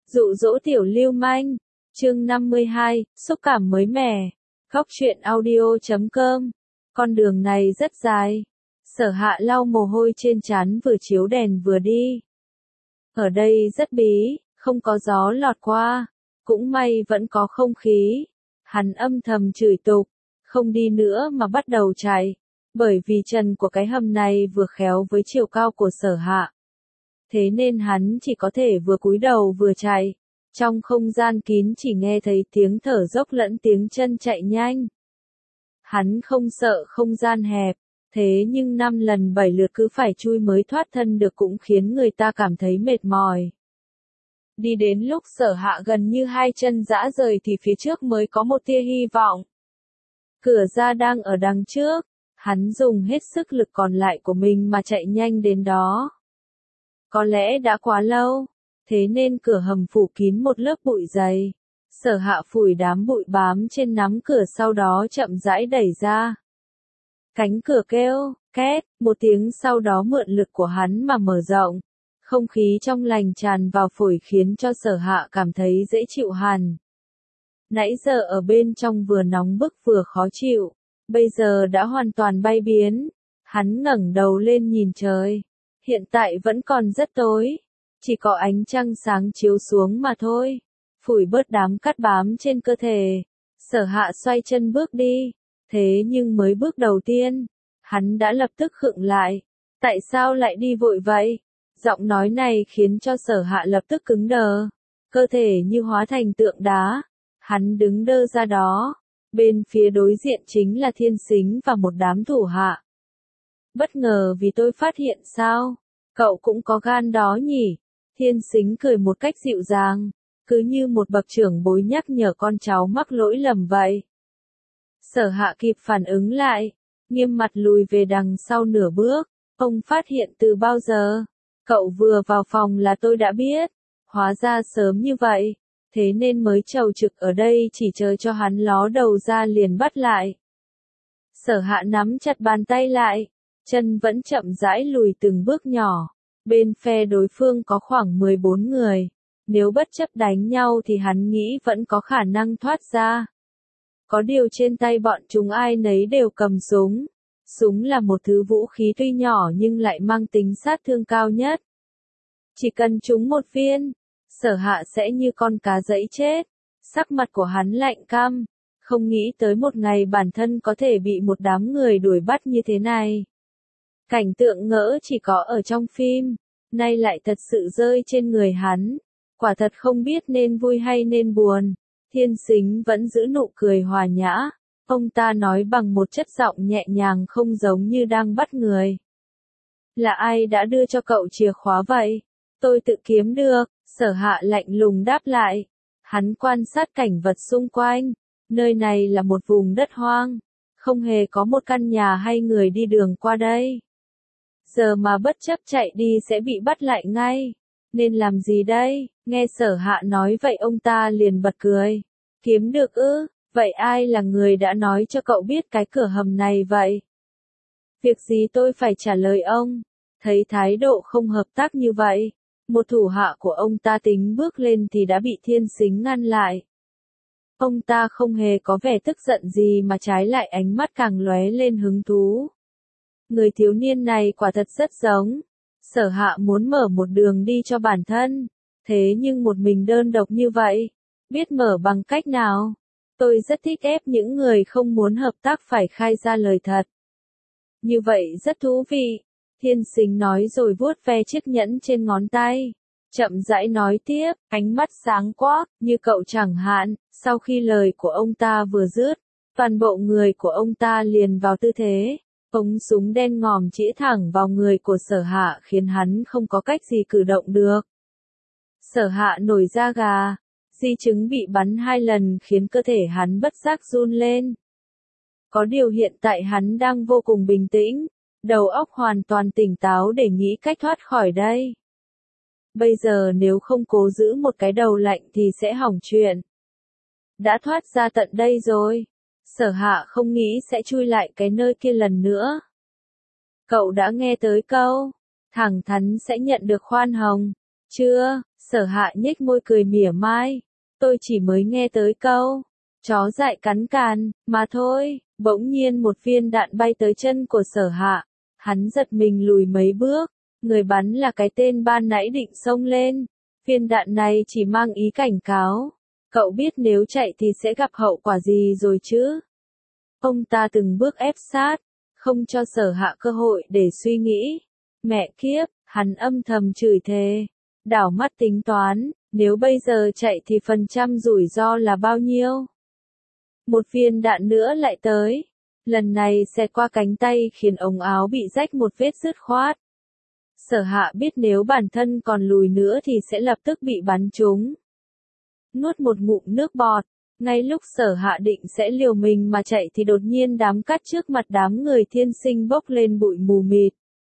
Dụ dỗ tiểu lưu manh. Chương 52, xúc cảm mới mẻ. Góc truyện audio.com. Con đường này rất dài. Sở Hạ lau mồ hôi trên trán, vừa chiếu đèn vừa đi. Ở đây rất bí, không có gió lọt qua. Cũng may vẫn có không khí. Hắn âm thầm chửi tục, không đi nữa mà bắt đầu chạy. Bởi vì trần của cái hầm này vừa khéo với chiều cao của Sở Hạ. Thế nên hắn chỉ có thể vừa cúi đầu vừa chạy. Trong không gian kín chỉ nghe thấy tiếng thở dốc lẫn tiếng chân chạy nhanh. Hắn không sợ không gian hẹp, thế nhưng 5 lần 7 lượt cứ phải chui mới thoát thân được cũng khiến người ta cảm thấy mệt mỏi. Đi đến lúc Sở Hạ gần như hai chân rã rời thì phía trước mới có một tia hy vọng. Cửa ra đang ở đằng trước, hắn dùng hết sức lực còn lại của mình mà chạy nhanh đến đó. Có lẽ đã quá lâu, thế nên cửa hầm phủ kín một lớp bụi dày. Sở Hạ phủi đám bụi bám trên nắm cửa, sau đó chậm rãi đẩy ra. Cánh cửa kêu, két, một tiếng, sau đó mượn lực của hắn mà mở rộng. Không khí trong lành tràn vào phổi khiến cho Sở Hạ cảm thấy dễ chịu hẳn. Nãy giờ ở bên trong vừa nóng bức vừa khó chịu, bây giờ đã hoàn toàn bay biến. Hắn ngẩng đầu lên nhìn trời. Hiện tại vẫn còn rất tối, chỉ có ánh trăng sáng chiếu xuống mà thôi. Phủi bớt đám cát bám trên cơ thể, Sở Hạ xoay chân bước đi. Thế nhưng mới bước đầu tiên, hắn đã lập tức khựng lại. Tại sao lại đi vội vậy? Giọng nói này khiến cho Sở Hạ lập tức cứng đờ. Cơ thể như hóa thành tượng đá. Hắn đứng đơ ra đó. Bên phía đối diện chính là Thiên Sính và một đám thủ hạ. Bất ngờ vì tôi phát hiện sao? Cậu cũng có gan đó nhỉ? Thiên Sính cười một cách dịu dàng, cứ như một bậc trưởng bối nhắc nhở con cháu mắc lỗi lầm vậy. Sở Hạ kịp phản ứng lại, nghiêm mặt lùi về đằng sau nửa bước. Ông phát hiện từ bao giờ? Cậu vừa vào phòng là tôi đã biết. Hóa ra sớm như vậy, thế nên mới chầu trực ở đây chỉ chờ cho hắn ló đầu ra liền bắt lại. Sở Hạ nắm chặt bàn tay lại, chân vẫn chậm rãi lùi từng bước nhỏ. Bên phe đối phương có khoảng 14 người. Nếu bất chấp đánh nhau thì hắn nghĩ vẫn có khả năng thoát ra. Có điều trên tay bọn chúng ai nấy đều cầm súng. Súng là một thứ vũ khí tuy nhỏ nhưng lại mang tính sát thương cao nhất. Chỉ cần trúng một viên, Sở Hạ sẽ như con cá giẫy chết. Sắc mặt của hắn lạnh căm, không nghĩ tới một ngày bản thân có thể bị một đám người đuổi bắt như thế này. Cảnh tượng ngỡ chỉ có ở trong phim, nay lại thật sự rơi trên người hắn. Quả thật không biết nên vui hay nên buồn. Thiên Sính vẫn giữ nụ cười hòa nhã. Ông ta nói bằng một chất giọng nhẹ nhàng không giống như đang bắt người. Là ai đã đưa cho cậu chìa khóa vậy? Tôi tự kiếm được. Sở Hạ lạnh lùng đáp lại. Hắn quan sát cảnh vật xung quanh. Nơi này là một vùng đất hoang. Không hề có một căn nhà hay người đi đường qua đây. Giờ mà bất chấp chạy đi sẽ bị bắt lại ngay. Nên làm gì đây? Nghe Sở Hạ nói vậy ông ta liền bật cười. Kiếm được ư? Vậy ai là người đã nói cho cậu biết cái cửa hầm này vậy? Việc gì tôi phải trả lời ông? Thấy thái độ không hợp tác như vậy, một thủ hạ của ông ta tính bước lên thì đã bị Thiên Sính ngăn lại. Ông ta không hề có vẻ tức giận gì mà trái lại ánh mắt càng lóe lên hứng thú. Người thiếu niên này quả thật rất giống. Sở Hạ muốn mở một đường đi cho bản thân. Thế nhưng một mình đơn độc như vậy, biết mở bằng cách nào? Tôi rất thích ép những người không muốn hợp tác phải khai ra lời thật. Như vậy rất thú vị. Thiên Sính nói rồi vuốt ve chiếc nhẫn trên ngón tay. Chậm rãi nói tiếp, ánh mắt sáng quắc, như cậu chẳng hạn. Sau khi lời của ông ta vừa dứt, toàn bộ người của ông ta liền vào tư thế. Ống súng đen ngòm chĩa thẳng vào người của Sở Hạ khiến hắn không có cách gì cử động được. Sở Hạ nổi da gà, di chứng bị bắn 2 lần khiến cơ thể hắn bất giác run lên. Có điều hiện tại hắn đang vô cùng bình tĩnh, đầu óc hoàn toàn tỉnh táo để nghĩ cách thoát khỏi đây. Bây giờ nếu không cố giữ một cái đầu lạnh thì sẽ hỏng chuyện. Đã thoát ra tận đây rồi. Sở Hạ không nghĩ sẽ chui lại cái nơi kia lần nữa. Cậu đã nghe tới câu, thẳng thắn sẽ nhận được khoan hồng, chưa? Sở Hạ nhếch môi cười mỉa mai. Tôi chỉ mới nghe tới câu, chó dại cắn càn, mà thôi. Bỗng nhiên một viên đạn bay tới chân của Sở Hạ. Hắn giật mình lùi mấy bước. Người bắn là cái tên ban nãy định xông lên. Viên đạn này chỉ mang ý cảnh cáo. Cậu biết nếu chạy thì sẽ gặp hậu quả gì rồi chứ? Ông ta từng bước ép sát, không cho Sở Hạ cơ hội để suy nghĩ. Mẹ kiếp, hắn âm thầm chửi thề. Đảo mắt tính toán, nếu bây giờ chạy thì phần trăm rủi ro là bao nhiêu? Một viên đạn nữa lại tới. Lần này xẹt qua cánh tay khiến ống áo bị rách một vết dứt khoát. Sở Hạ biết nếu bản thân còn lùi nữa thì sẽ lập tức bị bắn trúng. Nuốt một ngụm nước bọt, ngay lúc Sở Hạ định sẽ liều mình mà chạy thì đột nhiên đám cát trước mặt đám người Thiên Sinh bốc lên bụi mù mịt.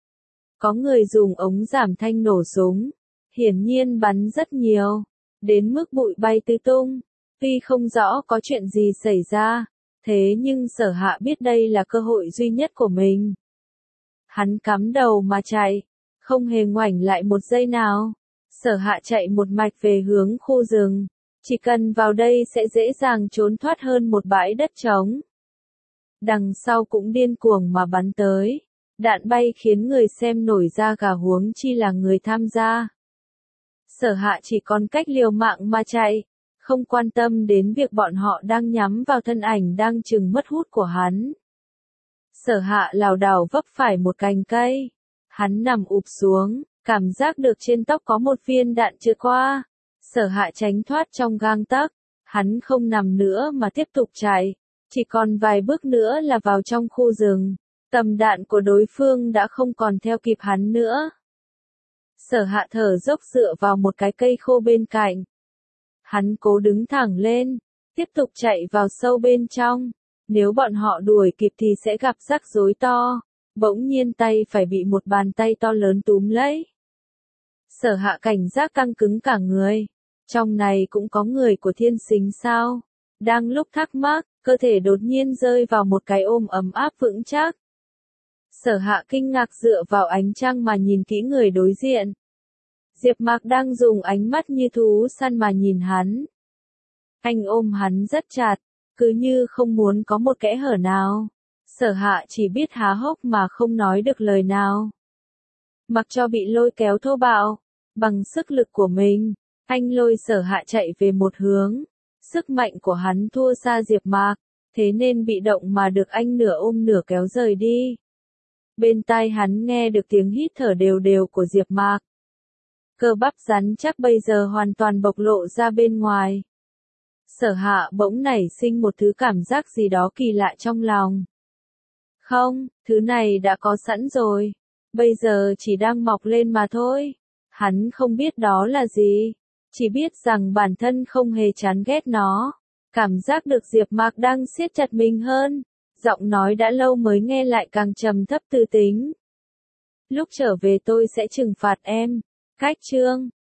Có người dùng ống giảm thanh nổ súng, hiển nhiên bắn rất nhiều, đến mức bụi bay tứ tung. Tuy không rõ có chuyện gì xảy ra, thế nhưng Sở Hạ biết đây là cơ hội duy nhất của mình. Hắn cắm đầu mà chạy, không hề ngoảnh lại một giây nào. Sở Hạ chạy một mạch về hướng khu rừng, chỉ cần vào đây sẽ dễ dàng trốn thoát hơn một bãi đất trống. Đằng sau cũng điên cuồng mà bắn tới, đạn bay khiến người xem nổi da gà huống chi là người tham gia. Sở Hạ chỉ còn cách liều mạng mà chạy, không quan tâm đến việc bọn họ đang nhắm vào thân ảnh đang chừng mất hút của hắn. Sở Hạ lảo đảo vấp phải một cành cây, hắn nằm ụp xuống, cảm giác được trên tóc có một viên đạn trượt qua. Sở Hạ tránh thoát trong gang tấc, hắn không nằm nữa mà tiếp tục chạy, chỉ còn vài bước nữa là vào trong khu rừng, tầm đạn của đối phương đã không còn theo kịp hắn nữa. Sở Hạ thở dốc dựa vào một cái cây khô bên cạnh. Hắn cố đứng thẳng lên, tiếp tục chạy vào sâu bên trong, nếu bọn họ đuổi kịp thì sẽ gặp rắc rối to, bỗng nhiên tay phải bị một bàn tay to lớn túm lấy. Sở Hạ cảnh giác căng cứng cả người. Trong này cũng có người của Thiên Sinh sao? Đang lúc thắc mắc, cơ thể đột nhiên rơi vào một cái ôm ấm áp vững chắc. Sở Hạ kinh ngạc dựa vào ánh trăng mà nhìn kỹ người đối diện. Diệp Mạc đang dùng ánh mắt như thú săn mà nhìn hắn. Anh ôm hắn rất chặt, cứ như không muốn có một kẽ hở nào. Sở Hạ chỉ biết há hốc mà không nói được lời nào. Mặc cho bị lôi kéo thô bạo, bằng sức lực của mình, anh lôi Sở Hạ chạy về một hướng. Sức mạnh của hắn thua xa Diệp Mạc, thế nên bị động mà được anh nửa ôm nửa kéo rời đi. Bên tai hắn nghe được tiếng hít thở đều đều của Diệp Mạc. Cơ bắp rắn chắc bây giờ hoàn toàn bộc lộ ra bên ngoài. Sở Hạ bỗng nảy sinh một thứ cảm giác gì đó kỳ lạ trong lòng. Không, thứ này đã có sẵn rồi, bây giờ chỉ đang mọc lên mà thôi. Hắn không biết đó là gì, chỉ biết rằng bản thân không hề chán ghét nó. Cảm giác được Diệp Mạc đang siết chặt mình hơn, giọng nói đã lâu mới nghe lại càng trầm thấp tư tính. Lúc trở về tôi sẽ trừng phạt em. Cách chương